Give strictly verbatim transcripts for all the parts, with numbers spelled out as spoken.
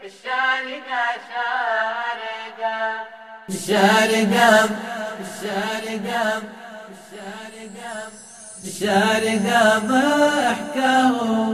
الشارقة شارقة الشارقة الشارقة الشارقة الشارقة ضحكة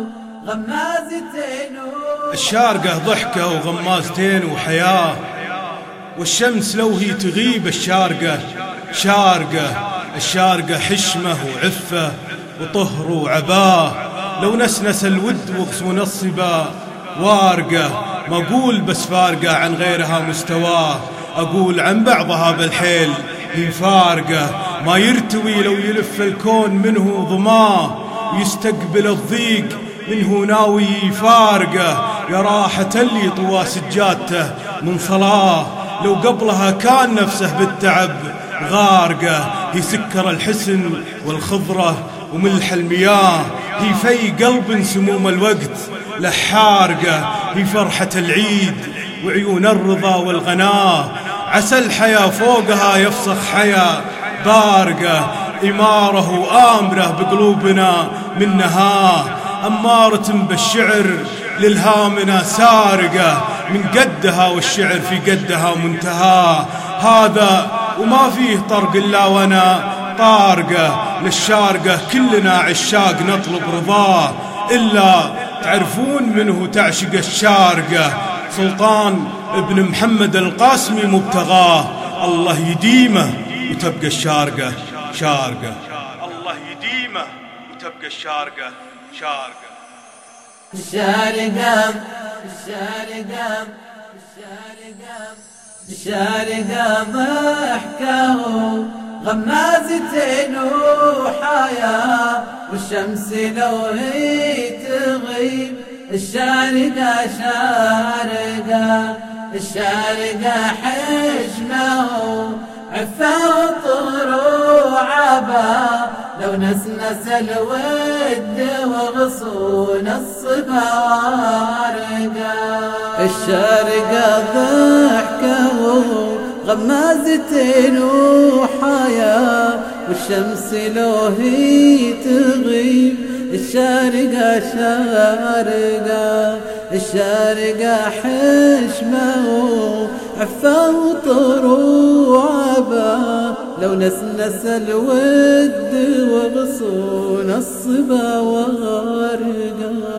وغمازتين الشارقة ضحكة وغمازتين وحياة، والشمس لو هي تغيب الشارقة شارقة. الشارقة حشمة وعفة وطهر وعباه، لو نسنس الود وغصون الصبا وارقة. ما أقول بس فارقة عن غيرها مستواه، أقول عن بعضها بالحيل هي فارقة. ما يرتوي لو يلف الكون منه ضماه، ويستقبل الضيق منه ناوي فارقة. يا راحة اللي طوى سجادته من صلاه، لو قبلها كان نفسه بالتعب غارقة. هي سكر الحسن والخضرة وملح المياه، هي في قلب سموم الوقت لحارقة. هي فرحة العيد وعيون الرضا والغناه، عسى الحياة فوقها يفسخ حياة بارقة. إمارة وآمرة بقلوبنا من نهاه، أمارة بالشعر للهامنا سارقة. من قدها والشعر في قدها منتهاه، هذا وما فيه طرق إلا وانا طارقة. للشارقة كلنا عشاق نطلب رضاه، إلا تعرفون منه تعشق الشارقة. سلطان ابن محمد القاسمي مبتغاه، الله يديمه وتبقى الشارقة شارقة. الله يديمه وتبقى الشارقة شارقة. الشارقة الشارقة الشارقة الشارقة ضحكة غمازتين وحياة، والشمس لو هي تغيب الشارقة شارقة. الشارقة حشمة عفة وطهر وعبا، لو نسنس الود وغصون الصبا وارقة. الشارقة ضحكة غمازتين وحياة، والشمس لو هي تغيب الشارقة شارقة. الشارقة حشمة عفة وطهر وعبا، لو نسنس الود وغصون الصبا وغارقة.